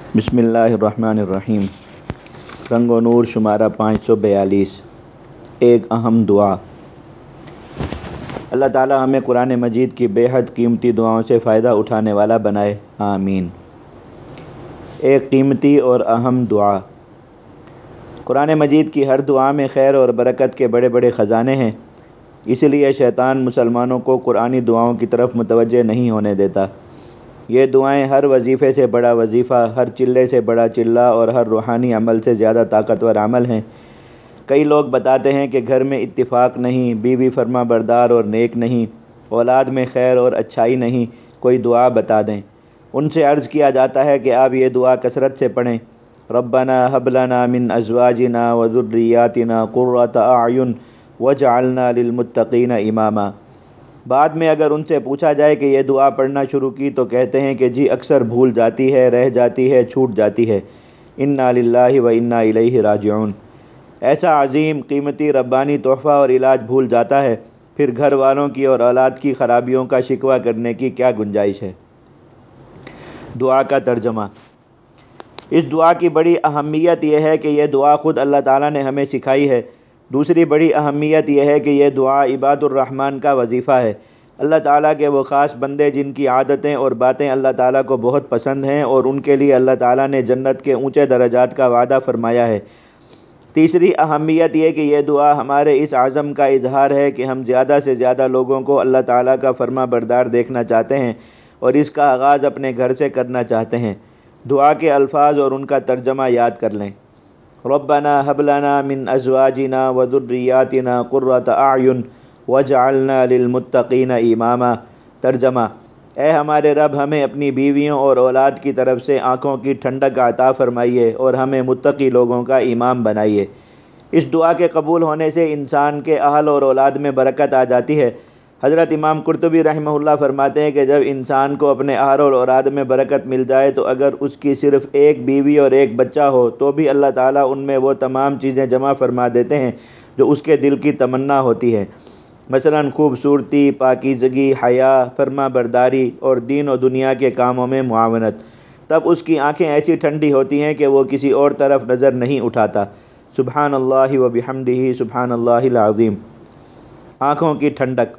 بسم اللہ الرحمن الرحیم۔ رنگ و نور شمارہ 542۔ ایک اہم دعا۔ اللہ تعالی ہمیں قرآن مجید کی بے حد قیمتی دعاؤں سے فائدہ اٹھانے والا بنائے، آمین۔ ایک قیمتی اور اہم دعا۔ قرآن مجید کی ہر دعا میں خیر اور برکت کے بڑے بڑے خزانے ہیں، اس لیے شیطان مسلمانوں کو قرآنی دعاؤں کی طرف متوجہ نہیں ہونے دیتا۔ یہ دعائیں ہر وظیفے سے بڑا وظیفہ، ہر چلے سے بڑا چلہ اور ہر روحانی عمل سے زیادہ طاقتور عمل ہیں۔ کئی لوگ بتاتے ہیں کہ گھر میں اتفاق نہیں، بیوی فرما بردار اور نیک نہیں، اولاد میں خیر اور اچھائی نہیں، کوئی دعا بتا دیں۔ ان سے عرض کیا جاتا ہے کہ آپ یہ دعا کثرت سے پڑھیں، ربنا ھب لنا من ازواجنا وذریاتنا قرۃ اعین واجعلنا للمتقین اماما۔ بعد میں اگر ان سے پوچھا جائے کہ یہ دعا پڑھنا شروع کی تو کہتے ہیں کہ جی اکثر بھول جاتی ہے، رہ جاتی ہے، چھوٹ جاتی ہے۔ انا للہ و انا الیہ راجعون۔ ایسا عظیم قیمتی ربانی تحفہ اور علاج بھول جاتا ہے، پھر گھر والوں کی اور اولاد کی خرابیوں کا شکوہ کرنے کی کیا گنجائش ہے؟ دعا کا ترجمہ۔ اس دعا کی بڑی اہمیت یہ ہے کہ یہ دعا خود اللہ تعالیٰ نے ہمیں سکھائی ہے۔ دوسری بڑی اہمیت یہ ہے کہ یہ دعا عباد الرحمن کا وظیفہ ہے، اللہ تعالیٰ کے وہ خاص بندے جن کی عادتیں اور باتیں اللہ تعالیٰ کو بہت پسند ہیں، اور ان کے لیے اللہ تعالیٰ نے جنت کے اونچے درجات کا وعدہ فرمایا ہے۔ تیسری اہمیت یہ کہ یہ دعا ہمارے اس عزم کا اظہار ہے کہ ہم زیادہ سے زیادہ لوگوں کو اللہ تعالیٰ کا فرما بردار دیکھنا چاہتے ہیں، اور اس کا آغاز اپنے گھر سے کرنا چاہتے ہیں۔ دعا کے الفاظ اور ان کا ترجمہ یاد کر لیں۔ ربنا ھب لنا من ازواجنا وذریاتنا قرۃ اعین واجعلنا للمتقین اماما۔ ترجمہ: اے ہمارے رب، ہمیں اپنی بیویوں اور اولاد کی طرف سے آنکھوں کی ٹھنڈک عطا فرمائیے اور ہمیں متقی لوگوں کا امام بنائیے۔ اس دعا کے قبول ہونے سے انسان کے اہل اور اولاد میں برکت آ جاتی ہے۔ حضرت امام قرطبی رحمہ اللہ فرماتے ہیں کہ جب انسان کو اپنے اہل اور اولاد میں برکت مل جائے تو اگر اس کی صرف ایک بیوی اور ایک بچہ ہو تو بھی اللہ تعالیٰ ان میں وہ تمام چیزیں جمع فرما دیتے ہیں جو اس کے دل کی تمنا ہوتی ہے، مثلا خوبصورتی، پاکیزگی، حیا، فرما برداری اور دین و دنیا کے کاموں میں معاونت۔ تب اس کی آنکھیں ایسی ٹھنڈی ہوتی ہیں کہ وہ کسی اور طرف نظر نہیں اٹھاتا۔ سبحان اللہ و بحمدہ، سبحان اللہ العظیم۔ آنکھوں کی ٹھنڈک۔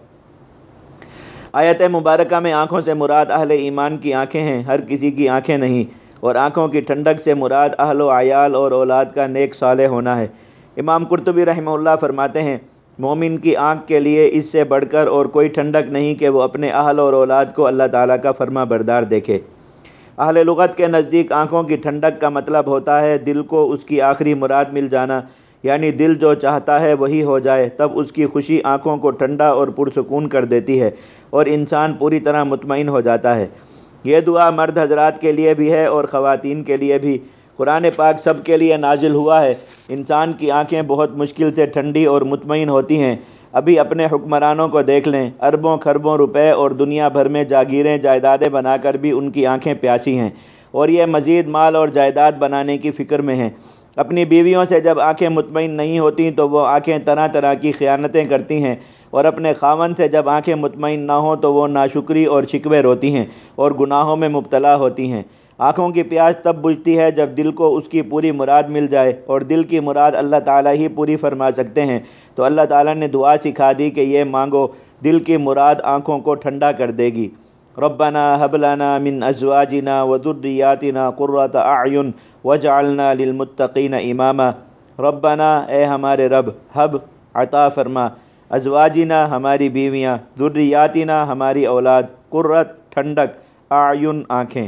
آیت مبارکہ میں آنکھوں سے مراد اہل ایمان کی آنکھیں ہیں، ہر کسی کی آنکھیں نہیں، اور آنکھوں کی ٹھنڈک سے مراد اہل و عیال اور اولاد کا نیک صالح ہونا ہے۔ امام قرطبی رحمہ اللہ فرماتے ہیں، مومن کی آنکھ کے لیے اس سے بڑھ کر اور کوئی ٹھنڈک نہیں کہ وہ اپنے اہل اور اولاد کو اللہ تعالیٰ کا فرما بردار دیکھے۔ اہل لغت کے نزدیک آنکھوں کی ٹھنڈک کا مطلب ہوتا ہے دل کو اس کی آخری مراد مل جانا، یعنی دل جو چاہتا ہے وہی ہو جائے، تب اس کی خوشی آنکھوں کو ٹھنڈا اور پرسکون کر دیتی ہے اور انسان پوری طرح مطمئن ہو جاتا ہے۔ یہ دعا مرد حضرات کے لیے بھی ہے اور خواتین کے لیے بھی۔ قرآن پاک سب کے لیے نازل ہوا ہے۔ انسان کی آنکھیں بہت مشکل سے ٹھنڈی اور مطمئن ہوتی ہیں۔ ابھی اپنے حکمرانوں کو دیکھ لیں، اربوں خربوں روپے اور دنیا بھر میں جاگیریں جائیدادیں بنا کر بھی ان کی آنکھیں پیاسی ہیں، اور یہ مزید مال اور جائیداد بنانے کی فکر میں ہیں۔ اپنی بیویوں سے جب آنکھیں مطمئن نہیں ہوتیں تو وہ آنکھیں طرح طرح کی خیانتیں کرتی ہیں، اور اپنے خاوند سے جب آنکھیں مطمئن نہ ہوں تو وہ ناشکری اور شکوے روتی ہیں اور گناہوں میں مبتلا ہوتی ہیں۔ آنکھوں کی پیاس تب بجھتی ہے جب دل کو اس کی پوری مراد مل جائے، اور دل کی مراد اللہ تعالیٰ ہی پوری فرما سکتے ہیں، تو اللہ تعالیٰ نے دعا سکھا دی کہ یہ مانگو، دل کی مراد آنکھوں کو ٹھنڈا کر دے گی۔ ربنا ھب لنا من ازواجنا وذریاتنا قرۃ اعین واجعلنا للمتقین اماما۔ ربنا، اے ہمارے رب، ھب عطا فرما، ازواجنا ہماری بیویاں، ذریاتنا ہماری اولاد، قرۃ ٹھنڈک، اعین آنکھیں۔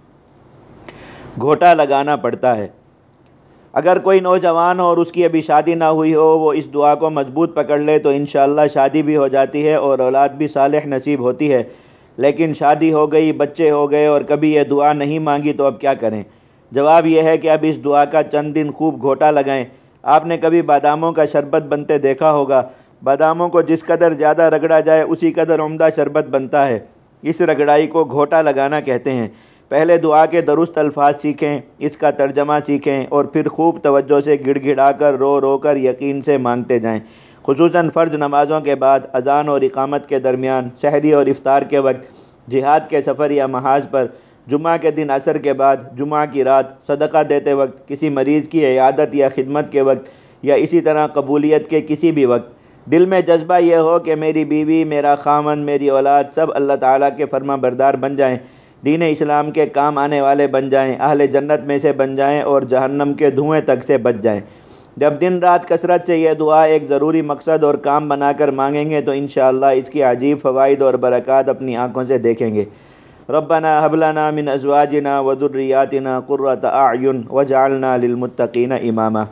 گھوٹا لگانا پڑتا ہے۔ اگر کوئی نوجوان اور اس کی ابھی شادی نہ ہوئی ہو، وہ اس دعا کو مضبوط پکڑ لے تو انشاءاللہ شادی بھی ہو جاتی ہے اور اولاد بھی صالح نصیب ہوتی ہے۔ لیکن شادی ہو گئی، بچے ہو گئے اور کبھی یہ دعا نہیں مانگی تو اب کیا کریں؟ جواب یہ ہے کہ اب اس دعا کا چند دن خوب گھوٹا لگائیں۔ آپ نے کبھی باداموں کا شربت بنتے دیکھا ہوگا۔ باداموں کو جس قدر زیادہ رگڑا جائے اسی قدر عمدہ شربت بنتا ہے۔ اس رگڑائی کو گھوٹا لگانا کہتے ہیں۔ پہلے دعا کے درست الفاظ سیکھیں، اس کا ترجمہ سیکھیں، اور پھر خوب توجہ سے گڑ گڑا کر، رو رو کر یقین سے مانگتے جائیں۔ خصوصاً فرض نمازوں کے بعد، اذان اور اقامت کے درمیان، سحری اور افطار کے وقت، جہاد کے سفر یا محاذ پر، جمعہ کے دن عصر کے بعد، جمعہ کی رات، صدقہ دیتے وقت، کسی مریض کی عیادت یا خدمت کے وقت، یا اسی طرح قبولیت کے کسی بھی وقت دل میں جذبہ یہ ہو کہ میری بیوی، میرا خاوند، میری اولاد سب اللہ تعالیٰ کے فرما بردار بن جائیں، دین اسلام کے کام آنے والے بن جائیں، اہل جنت میں سے بن جائیں اور جہنم کے دھوئیں تک سے بچ جائیں۔ جب دن رات کثرت سے یہ دعا ایک ضروری مقصد اور کام بنا کر مانگیں گے تو انشاءاللہ اس کی عجیب فوائد اور برکات اپنی آنکھوں سے دیکھیں گے۔ ربنا هب لنا من ازواجنا وذرياتنا قرة اعین واجعلنا للمتقین اماما۔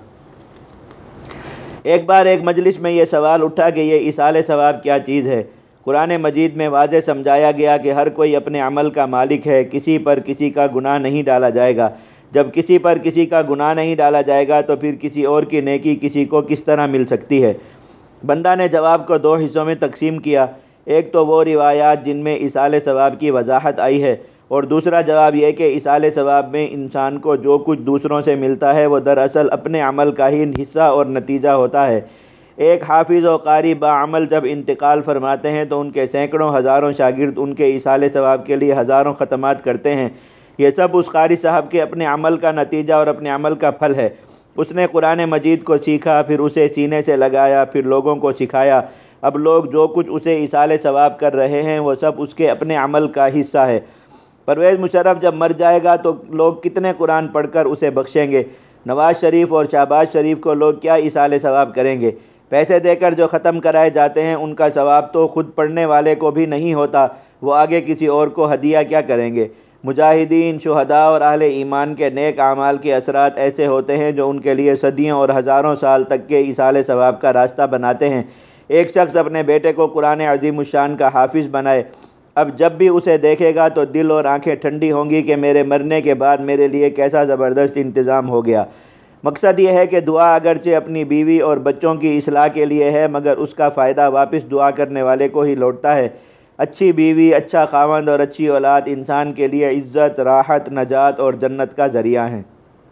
ایک بار ایک مجلس میں یہ سوال اٹھا کہ یہ ایصال ثواب کیا چیز ہے؟ قرآن مجید میں واضح سمجھایا گیا کہ ہر کوئی اپنے عمل کا مالک ہے، کسی پر کسی کا گناہ نہیں ڈالا جائے گا۔ جب کسی پر کسی کا گناہ نہیں ڈالا جائے گا تو پھر کسی اور کی نیکی کسی کو کس طرح مل سکتی ہے؟ بندہ نے جواب کو دو حصوں میں تقسیم کیا، ایک تو وہ روایات جن میں ایصال ثواب کی وضاحت آئی ہے، اور دوسرا جواب یہ کہ ایصال ثواب میں انسان کو جو کچھ دوسروں سے ملتا ہے وہ دراصل اپنے عمل کا ہی حصہ اور نتیجہ ہوتا ہے۔ ایک حافظ و قاری باعمل جب انتقال فرماتے ہیں تو ان کے سینکڑوں ہزاروں شاگرد ان کے ایصال ثواب کے لیے ہزاروں ختمات کرتے ہیں۔ یہ سب اس قاری صاحب کے اپنے عمل کا نتیجہ اور اپنے عمل کا پھل ہے۔ اس نے قرآن مجید کو سیکھا، پھر اسے سینے سے لگایا، پھر لوگوں کو سکھایا۔ اب لوگ جو کچھ اسے ایصال ثواب کر رہے ہیں وہ سب اس کے اپنے عمل کا حصہ ہے۔ پرویز مشرف جب مر جائے گا تو لوگ کتنے قرآن پڑھ کر اسے بخشیں گے؟ نواز شریف اور شہباز شریف کو لوگ کیا ایصال ثواب کریں گے؟ پیسے دے کر جو ختم کرائے جاتے ہیں ان کا ثواب تو خود پڑھنے والے کو بھی نہیں ہوتا، وہ آگے کسی اور کو ہدیہ کیا کریں گے؟ مجاہدین، شہداء اور اہل ایمان کے نیک اعمال کے اثرات ایسے ہوتے ہیں جو ان کے لیے صدیوں اور ہزاروں سال تک کے ایصال ثواب کا راستہ بناتے ہیں۔ ایک شخص اپنے بیٹے کو قرآن عظیم الشان کا حافظ بنائے، اب جب بھی اسے دیکھے گا تو دل اور آنکھیں ٹھنڈی ہوں گی کہ میرے مرنے کے بعد میرے لیے کیسا زبردست انتظام ہو گیا۔ مقصد یہ ہے کہ دعا اگرچہ اپنی بیوی اور بچوں کی اصلاح کے لیے ہے مگر اس کا فائدہ واپس دعا کرنے والے کو ہی لوٹتا ہے۔ اچھی بیوی، اچھا خاوند اور اچھی اولاد انسان کے لیے عزت، راحت، نجات اور جنت کا ذریعہ ہیں۔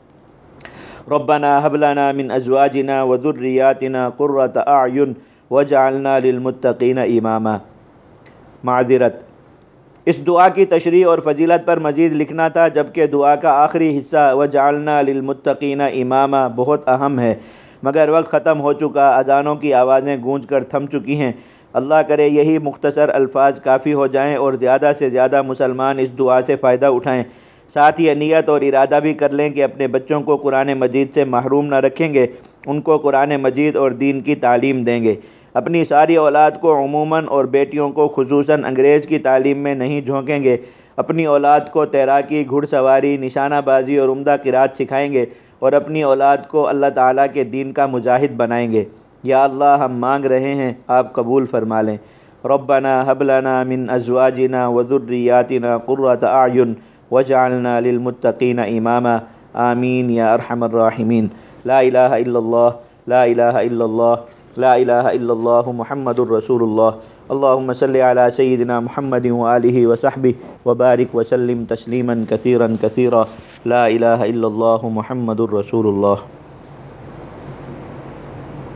ربنا هب لنا من ازواجنا وذرياتنا قرة اعین واجعلنا للمتقین اماما۔ معذرت، اس دعا کی تشریح اور فضیلت پر مزید لکھنا تھا، جبکہ دعا کا آخری حصہ وجعلنا للمتقین اماما بہت اہم ہے، مگر وقت ختم ہو چکا، اذانوں کی آوازیں گونج کر تھم چکی ہیں۔ اللہ کرے یہی مختصر الفاظ کافی ہو جائیں اور زیادہ سے زیادہ مسلمان اس دعا سے فائدہ اٹھائیں۔ ساتھ یہ نیت اور ارادہ بھی کر لیں کہ اپنے بچوں کو قرآن مجید سے محروم نہ رکھیں گے، ان کو قرآن مجید اور دین کی تعلیم دیں گے۔ اپنی ساری اولاد کو عموماً اور بیٹیوں کو خصوصاً انگریز کی تعلیم میں نہیں جھونکیں گے۔ اپنی اولاد کو تیراکی، گھڑ سواری، نشانہ بازی اور عمدہ قرات سکھائیں گے اور اپنی اولاد کو اللہ تعالیٰ کے دین کا مجاہد بنائیں گے۔ یا اللہ، ہم مانگ رہے ہیں، آپ قبول فرما لیں۔ ربنا هب لنا من ازواجنا وذرياتنا قرة اعین واجعلنا للمتقین اماما۔ آمین یا ارحم الراحمین۔ لا الہ الا اللہ، لا الہ الا اللہ، لا الہ الا اللہ محمد الرسول اللہ۔ اللہم صلی علی سیدنا محمد وآلہ وصحبہ وبارک وسلم تسلیما کثیرا کثیرا۔ لا الہ الا اللہ محمد الرسول اللہ۔